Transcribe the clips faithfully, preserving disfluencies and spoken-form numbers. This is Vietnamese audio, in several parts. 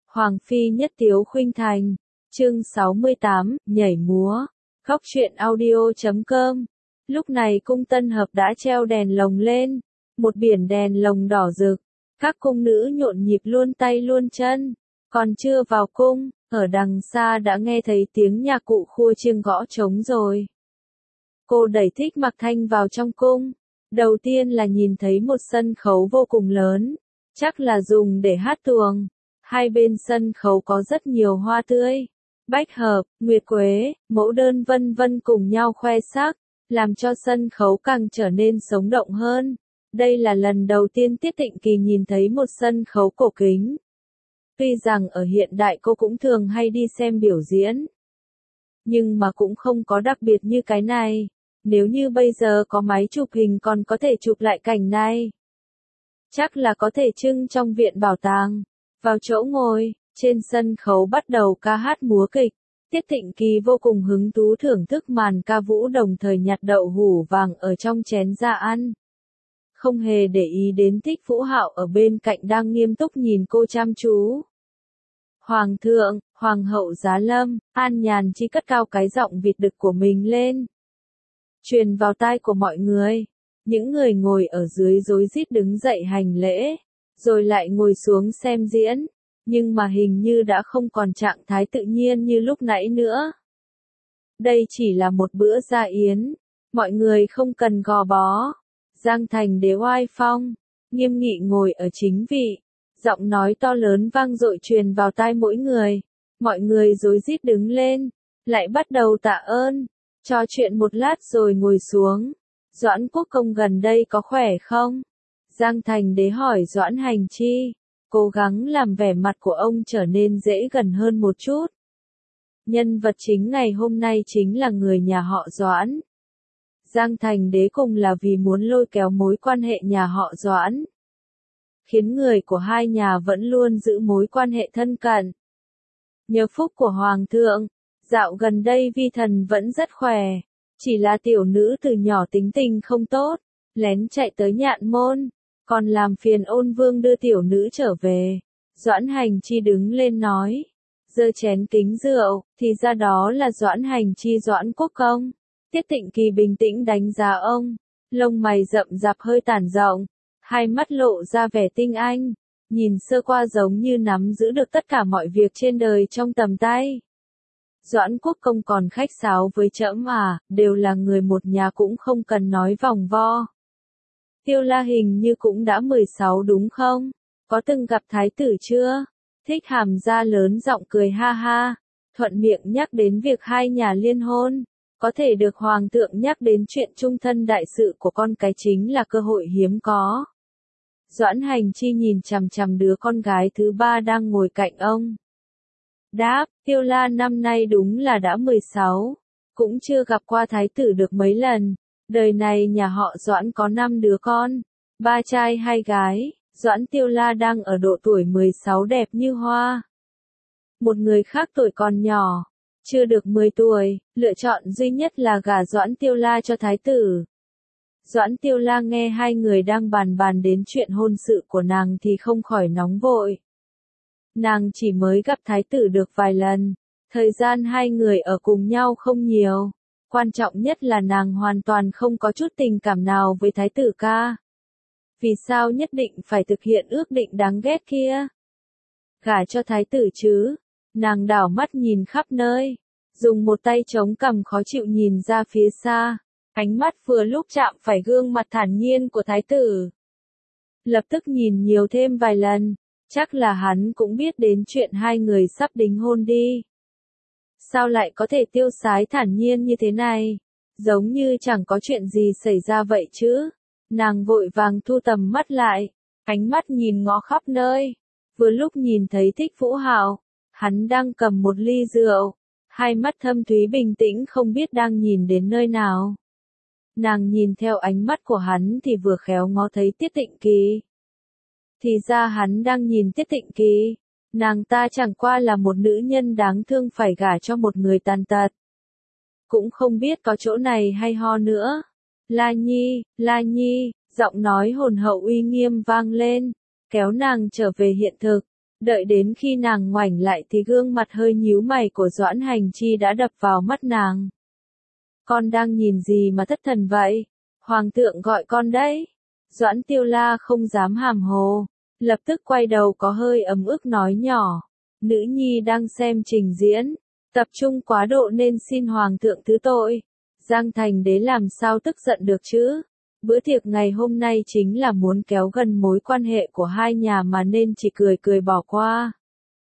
Hoàng phi nhất tiếu khuynh thành. Chương sáu mươi tám, nhảy múa. Góc truyện audio chấm com. Lúc này cung Tân Hợp đã treo đèn lồng lên, một biển đèn lồng đỏ rực. Các cung nữ nhộn nhịp luôn tay luôn chân. Còn chưa vào cung, ở đằng xa đã nghe thấy tiếng nhạc cụ khua chiêng gõ trống rồi. Cô đẩy Thích Mặc Thanh vào trong cung. Đầu tiên là nhìn thấy một sân khấu vô cùng lớn, chắc là dùng để hát tuồng. Hai bên sân khấu có rất nhiều hoa tươi, bách hợp, nguyệt quế, mẫu đơn vân vân cùng nhau khoe sắc, làm cho sân khấu càng trở nên sống động hơn. Đây là lần đầu tiên Tiết Tịnh Kỳ nhìn thấy một sân khấu cổ kính. Tuy rằng ở hiện đại cô cũng thường hay đi xem biểu diễn, nhưng mà cũng không có đặc biệt như cái này. Nếu như bây giờ có máy chụp hình còn có thể chụp lại cảnh này, chắc là có thể trưng trong viện bảo tàng. Vào chỗ ngồi, trên sân khấu bắt đầu ca hát múa kịch. Tiết Tịnh Kỳ vô cùng hứng thú thưởng thức màn ca vũ, đồng thời nhặt đậu hũ vàng ở trong chén ra ăn. Không hề để ý đến Thích Vũ Hạo ở bên cạnh đang nghiêm túc nhìn cô chăm chú. Hoàng thượng, Hoàng hậu giá lâm. An Nhàn Chi cất cao cái giọng vịt đực của mình lên, truyền vào tai của mọi người. Những người ngồi ở dưới rối rít đứng dậy hành lễ, rồi lại ngồi xuống xem diễn, nhưng mà hình như đã không còn trạng thái tự nhiên như lúc nãy nữa. Đây chỉ là một bữa gia yến, mọi người không cần gò bó. Giang Thành Đế oai phong, nghiêm nghị ngồi ở chính vị, giọng nói to lớn vang dội truyền vào tai mỗi người. Mọi người rối rít đứng lên, lại bắt đầu tạ ơn, trò chuyện một lát rồi ngồi xuống. Doãn Quốc Công gần đây có khỏe không? Giang Thành Đế hỏi Doãn Hành Chi, cố gắng làm vẻ mặt của ông trở nên dễ gần hơn một chút. Nhân vật chính ngày hôm nay chính là người nhà họ Doãn. Giang Thành Đế cùng là vì muốn lôi kéo mối quan hệ nhà họ Doãn, khiến người của hai nhà vẫn luôn giữ mối quan hệ thân cận. Nhờ phúc của Hoàng thượng, dạo gần đây Vi Thần vẫn rất khỏe, chỉ là tiểu nữ từ nhỏ tính tình không tốt, lén chạy tới Nhạn Môn, còn làm phiền Ôn Vương đưa tiểu nữ trở về. Doãn Hành Chi đứng lên nói, giơ chén kính rượu, thì ra đó là Doãn Hành Chi Doãn Quốc Công. Tiết Tịnh Kỳ bình tĩnh đánh giá ông, lông mày rậm rạp hơi tản rộng, hai mắt lộ ra vẻ tinh anh, nhìn sơ qua giống như nắm giữ được tất cả mọi việc trên đời trong tầm tay. Doãn Quốc Công còn khách sáo với trẫm à, đều là người một nhà cũng không cần nói vòng vo. Tiêu La hình như cũng đã mười sáu đúng không? Có từng gặp thái tử chưa? Thích Hàm Gia lớn giọng cười ha ha, thuận miệng nhắc đến việc hai nhà liên hôn. Có thể được Hoàng thượng nhắc đến chuyện chung thân đại sự của con cái chính là cơ hội hiếm có. Doãn Hành Chi nhìn chằm chằm đứa con gái thứ ba đang ngồi cạnh ông. Đáp, Tiêu La năm nay đúng là đã mười sáu, cũng chưa gặp qua thái tử được mấy lần. Đời này nhà họ Doãn có năm đứa con, ba trai hai gái. Doãn Tiêu La đang ở độ tuổi mười sáu đẹp như hoa. Một người khác tuổi còn nhỏ, chưa được mười tuổi, lựa chọn duy nhất là gả Doãn Tiêu La cho thái tử. Doãn Tiêu La nghe hai người đang bàn bàn đến chuyện hôn sự của nàng thì không khỏi nóng vội. Nàng chỉ mới gặp thái tử được vài lần, thời gian hai người ở cùng nhau không nhiều. Quan trọng nhất là nàng hoàn toàn không có chút tình cảm nào với thái tử ca. Vì sao nhất định phải thực hiện ước định đáng ghét kia? Gả cho thái tử chứ? Nàng đảo mắt nhìn khắp nơi, dùng một tay chống cằm khó chịu nhìn ra phía xa, ánh mắt vừa lúc chạm phải gương mặt thản nhiên của thái tử. Lập tức nhìn nhiều thêm vài lần, chắc là hắn cũng biết đến chuyện hai người sắp đính hôn đi. Sao lại có thể tiêu sái thản nhiên như thế này? Giống như chẳng có chuyện gì xảy ra vậy chứ. Nàng vội vàng thu tầm mắt lại, ánh mắt nhìn ngó khắp nơi. Vừa lúc nhìn thấy Thích Vũ Hạo, hắn đang cầm một ly rượu, hai mắt thâm thúy bình tĩnh không biết đang nhìn đến nơi nào. Nàng nhìn theo ánh mắt của hắn thì vừa khéo ngó thấy Tiết Tịnh Kỳ. Thì ra hắn đang nhìn Tiết Tịnh Kỳ. Nàng ta chẳng qua là một nữ nhân đáng thương phải gả cho một người tàn tật. Cũng không biết có chỗ này hay ho nữa. La Nhi, La Nhi, giọng nói hồn hậu uy nghiêm vang lên, kéo nàng trở về hiện thực. Đợi đến khi nàng ngoảnh lại thì gương mặt hơi nhíu mày của Doãn Hành Chi đã đập vào mắt nàng. Con đang nhìn gì mà thất thần vậy? Hoàng thượng gọi con đấy. Doãn Tiêu La không dám hàm hồ, lập tức quay đầu có hơi ấm ức nói nhỏ. Nữ nhi đang xem trình diễn, tập trung quá độ nên xin Hoàng thượng thứ tội. Giang Thành Đế làm sao tức giận được chứ? Bữa tiệc ngày hôm nay chính là muốn kéo gần mối quan hệ của hai nhà mà nên chỉ cười cười bỏ qua.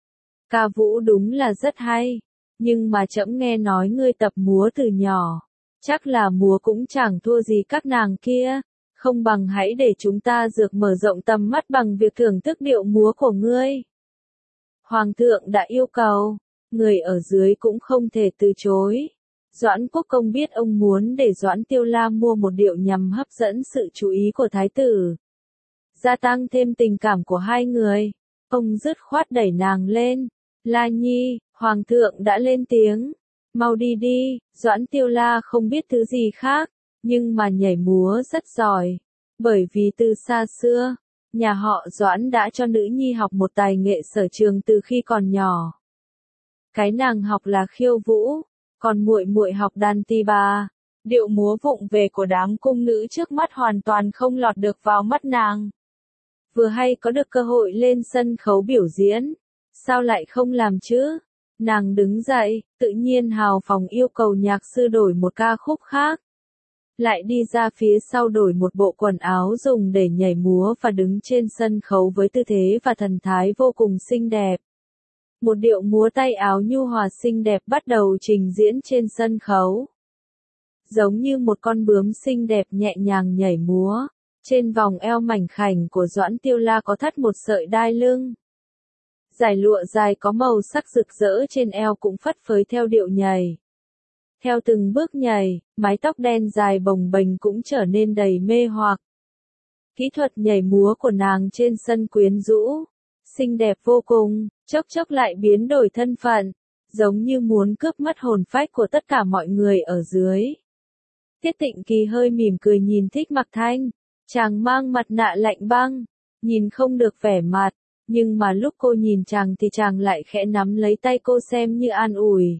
Ca vũ đúng là rất hay, nhưng mà trẫm nghe nói ngươi tập múa từ nhỏ, chắc là múa cũng chẳng thua gì các nàng kia, không bằng hãy để chúng ta dược mở rộng tầm mắt bằng việc thưởng thức điệu múa của ngươi. Hoàng thượng đã yêu cầu, người ở dưới cũng không thể từ chối. Doãn Quốc Công biết ông muốn để Doãn Tiêu La mua một điệu nhằm hấp dẫn sự chú ý của thái tử, gia tăng thêm tình cảm của hai người. Ông dứt khoát đẩy nàng lên. La Nhi, Hoàng thượng đã lên tiếng. Mau đi đi. Doãn Tiêu La không biết thứ gì khác, nhưng mà nhảy múa rất giỏi. Bởi vì từ xa xưa, nhà họ Doãn đã cho nữ nhi học một tài nghệ sở trường từ khi còn nhỏ. Cái nàng học là khiêu vũ, còn muội muội học đàn tỳ bà. Điệu múa vụng về của đám cung nữ trước mắt hoàn toàn không lọt được vào mắt nàng. Vừa hay có được cơ hội lên sân khấu biểu diễn, sao lại không làm chứ? Nàng đứng dậy, tự nhiên hào phóng yêu cầu nhạc sư đổi một ca khúc khác. Lại đi ra phía sau đổi một bộ quần áo dùng để nhảy múa và đứng trên sân khấu với tư thế và thần thái vô cùng xinh đẹp. Một điệu múa tay áo nhu hòa xinh đẹp bắt đầu trình diễn trên sân khấu. Giống như một con bướm xinh đẹp nhẹ nhàng nhảy múa, trên vòng eo mảnh khảnh của Doãn Tiêu La có thắt một sợi đai lưng. Dải lụa dài có màu sắc rực rỡ trên eo cũng phất phới theo điệu nhảy. Theo từng bước nhảy, mái tóc đen dài bồng bềnh cũng trở nên đầy mê hoặc. Kỹ thuật nhảy múa của nàng trên sân quyến rũ, xinh đẹp vô cùng, chốc chốc lại biến đổi thân phận, giống như muốn cướp mất hồn phách của tất cả mọi người ở dưới. Tiết Tịnh Kỳ hơi mỉm cười nhìn Thích Mặc Thanh, chàng mang mặt nạ lạnh băng, nhìn không được vẻ mặt, nhưng mà lúc cô nhìn chàng thì chàng lại khẽ nắm lấy tay cô xem như an ủi.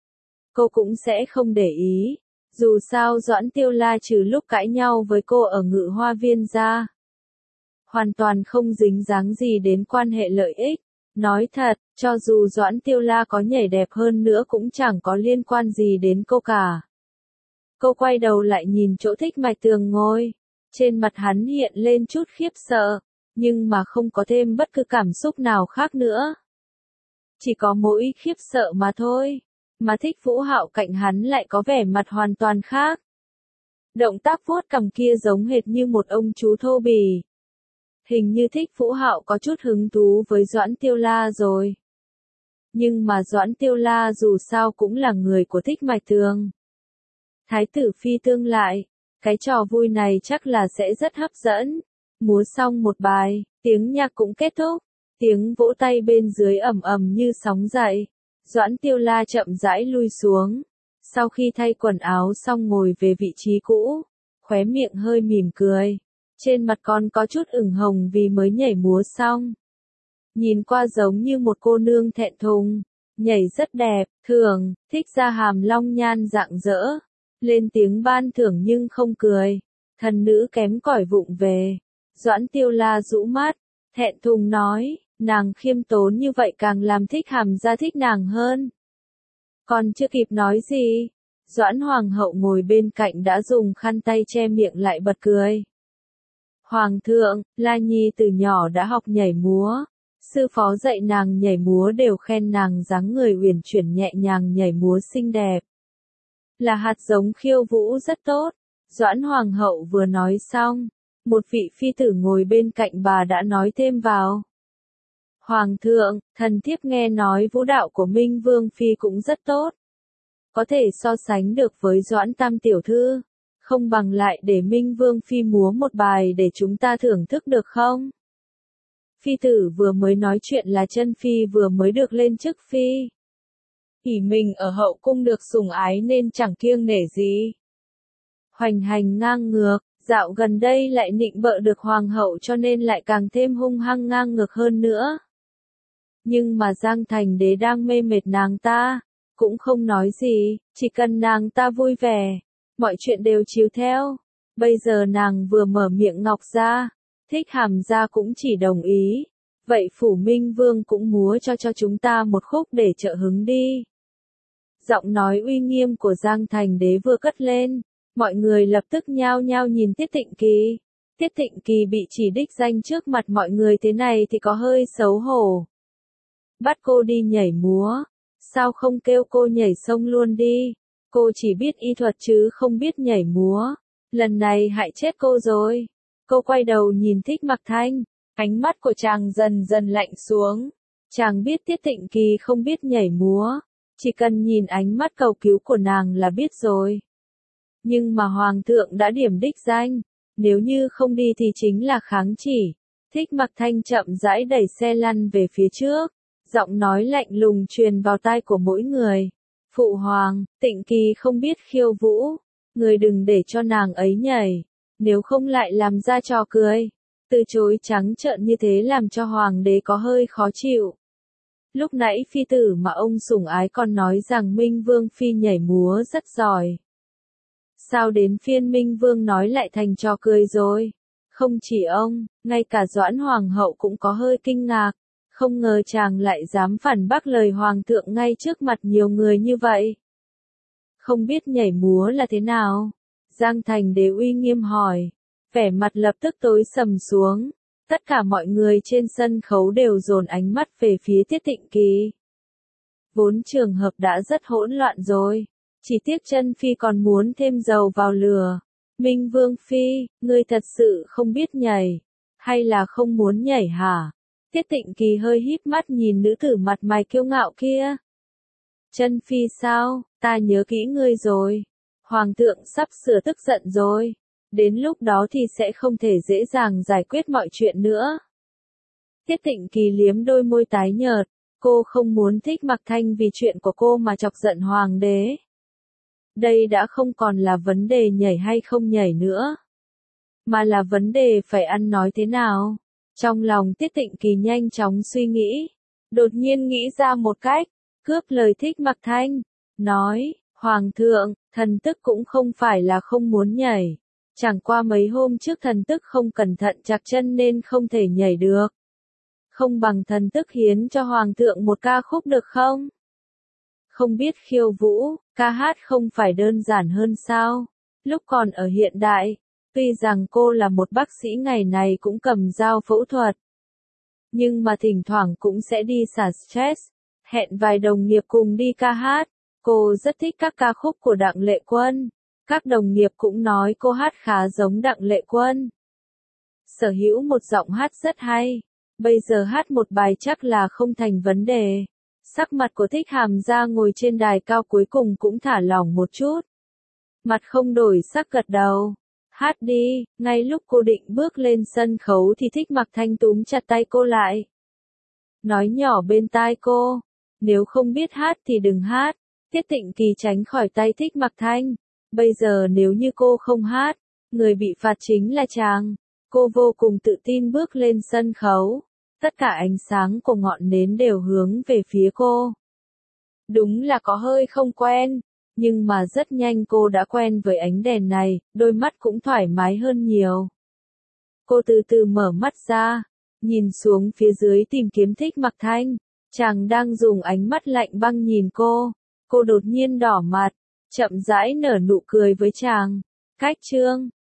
Cô cũng sẽ không để ý, dù sao Doãn Tiêu La trừ lúc cãi nhau với cô ở Ngự Hoa Viên ra, hoàn toàn không dính dáng gì đến quan hệ lợi ích. Nói thật, cho dù Doãn Tiêu La có nhảy đẹp hơn nữa cũng chẳng có liên quan gì đến cô cả. Cô quay đầu lại nhìn chỗ Thích Mạch Tường ngồi, trên mặt hắn hiện lên chút khiếp sợ, nhưng mà không có thêm bất cứ cảm xúc nào khác nữa. Chỉ có mỗi khiếp sợ mà thôi, mà Thích Vũ Hạo cạnh hắn lại có vẻ mặt hoàn toàn khác. Động tác vuốt cằm kia giống hệt như một ông chú thô bỉ. Hình như Thích Vũ Hạo có chút hứng thú với Doãn Tiêu La rồi. Nhưng mà Doãn Tiêu La dù sao cũng là người của Thích Mạch Tường. Thái tử phi tương lại, cái trò vui này chắc là sẽ rất hấp dẫn. Múa xong một bài, tiếng nhạc cũng kết thúc, tiếng vỗ tay bên dưới ầm ầm như sóng dậy. Doãn Tiêu La chậm rãi lui xuống, sau khi thay quần áo xong ngồi về vị trí cũ, khóe miệng hơi mỉm cười, trên mặt còn có chút ửng hồng vì mới nhảy múa xong. Nhìn qua giống như một cô nương thẹn thùng, nhảy rất đẹp, thường, Thích ra hàm long nhan rạng rỡ, lên tiếng ban thưởng nhưng không cười, thần nữ kém cỏi vụng về. Doãn Tiêu La rũ mắt, thẹn thùng nói, nàng khiêm tốn như vậy càng làm Thích Hàm gia thích nàng hơn. Còn chưa kịp nói gì, Doãn Hoàng hậu ngồi bên cạnh đã dùng khăn tay che miệng lại bật cười. Hoàng thượng, La Nhi từ nhỏ đã học nhảy múa, sư phó dạy nàng nhảy múa đều khen nàng dáng người uyển chuyển nhẹ nhàng nhảy múa xinh đẹp. Là hạt giống khiêu vũ rất tốt. Doãn Hoàng hậu vừa nói xong, một vị phi tử ngồi bên cạnh bà đã nói thêm vào. Hoàng thượng, thần thiếp nghe nói vũ đạo của Minh Vương Phi cũng rất tốt. Có thể so sánh được với Doãn Tam tiểu thư, không bằng lại để Minh Vương Phi múa một bài để chúng ta thưởng thức được không? Phi tử vừa mới nói chuyện là chân Phi vừa mới được lên chức Phi. ỷ mình ở hậu cung được sủng ái nên chẳng kiêng nể gì. Hoành hành ngang ngược, dạo gần đây lại nịnh bợ được hoàng hậu cho nên lại càng thêm hung hăng ngang ngược hơn nữa. Nhưng mà Giang Thành Đế đang mê mệt nàng ta, cũng không nói gì, chỉ cần nàng ta vui vẻ, mọi chuyện đều chiếu theo. Bây giờ nàng vừa mở miệng ngọc ra, Thích Hàm Gia cũng chỉ đồng ý. Vậy Phủ Minh Vương cũng múa cho cho chúng ta một khúc để trợ hứng đi. Giọng nói uy nghiêm của Giang Thành Đế vừa cất lên, mọi người lập tức nhao nhao nhìn Tiết Thịnh Kỳ. Tiết Thịnh Kỳ bị chỉ đích danh trước mặt mọi người thế này thì có hơi xấu hổ. Bắt cô đi nhảy múa, sao không kêu cô nhảy sông luôn đi, cô chỉ biết y thuật chứ không biết nhảy múa, lần này hại chết cô rồi. Cô quay đầu nhìn Thích Mặc Thanh, ánh mắt của chàng dần dần lạnh xuống. Chàng biết Tiết Thịnh Kỳ không biết nhảy múa, chỉ cần nhìn ánh mắt cầu cứu của nàng là biết rồi. Nhưng mà Hoàng thượng đã điểm đích danh, nếu như không đi thì chính là kháng chỉ. Thích Mặc Thanh chậm rãi đẩy xe lăn về phía trước, giọng nói lạnh lùng truyền vào tai của mỗi người. Phụ hoàng, Tịnh Kỳ không biết khiêu vũ, người đừng để cho nàng ấy nhảy, nếu không lại làm ra trò cười. Từ chối trắng trợn như thế làm cho hoàng đế có hơi khó chịu. Lúc nãy phi tử mà ông sủng ái còn nói rằng Minh Vương phi nhảy múa rất giỏi. Sao đến phiên Minh Vương nói lại thành trò cười rồi? Không chỉ ông, ngay cả Doãn Hoàng hậu cũng có hơi kinh ngạc. Không ngờ chàng lại dám phản bác lời Hoàng thượng ngay trước mặt nhiều người như vậy. Không biết nhảy múa là thế nào? Giang Thành Đế uy nghiêm hỏi. Vẻ mặt lập tức tối sầm xuống. Tất cả mọi người trên sân khấu đều dồn ánh mắt về phía Tiết Thịnh Kỳ. Vốn trường hợp đã rất hỗn loạn rồi. Chỉ tiếc chân phi còn muốn thêm dầu vào lửa. Minh Vương phi, ngươi thật sự không biết nhảy, hay là không muốn nhảy hả? Tiết Thịnh Kỳ hơi híp mắt nhìn nữ tử mặt mày kiêu ngạo kia. Chân phi sao, ta nhớ kỹ ngươi rồi. Hoàng thượng sắp sửa tức giận rồi. Đến lúc đó thì sẽ không thể dễ dàng giải quyết mọi chuyện nữa. Tiết Thịnh Kỳ liếm đôi môi tái nhợt. Cô không muốn Thích Mặc Thanh vì chuyện của cô mà chọc giận hoàng đế. Đây đã không còn là vấn đề nhảy hay không nhảy nữa, mà là vấn đề phải ăn nói thế nào. Trong lòng Tiết Thịnh Kỳ nhanh chóng suy nghĩ, đột nhiên nghĩ ra một cách, cướp lời Thích Mặc Thanh, nói, Hoàng thượng, thần tức cũng không phải là không muốn nhảy, chẳng qua mấy hôm trước thần tức không cẩn thận trặc chân nên không thể nhảy được. Không bằng thần tức hiến cho Hoàng thượng một ca khúc được không? Không biết khiêu vũ, ca hát không phải đơn giản hơn sao? Lúc còn ở hiện đại, tuy rằng cô là một bác sĩ ngày này cũng cầm dao phẫu thuật, nhưng mà thỉnh thoảng cũng sẽ đi xả stress, hẹn vài đồng nghiệp cùng đi ca hát. Cô rất thích các ca khúc của Đặng Lệ Quân. Các đồng nghiệp cũng nói cô hát khá giống Đặng Lệ Quân. Sở hữu một giọng hát rất hay. Bây giờ hát một bài chắc là không thành vấn đề. Sắc mặt của Thích Hàm Gia ngồi trên đài cao cuối cùng cũng thả lỏng một chút. Mặt không đổi sắc gật đầu. Hát đi, ngay lúc cô định bước lên sân khấu thì Thích Mặc Thanh túm chặt tay cô lại. Nói nhỏ bên tai cô, nếu không biết hát thì đừng hát. Tiết Thịnh Kỳ tránh khỏi tay Thích Mặc Thanh. Bây giờ nếu như cô không hát, người bị phạt chính là chàng. Cô vô cùng tự tin bước lên sân khấu. Tất cả ánh sáng của ngọn nến đều hướng về phía cô. Đúng là có hơi không quen, nhưng mà rất nhanh cô đã quen với ánh đèn này, đôi mắt cũng thoải mái hơn nhiều. Cô từ từ mở mắt ra, nhìn xuống phía dưới tìm kiếm Thích Mặc Thanh. Chàng đang dùng ánh mắt lạnh băng nhìn cô. Cô đột nhiên đỏ mặt, chậm rãi nở nụ cười với chàng. Cách chương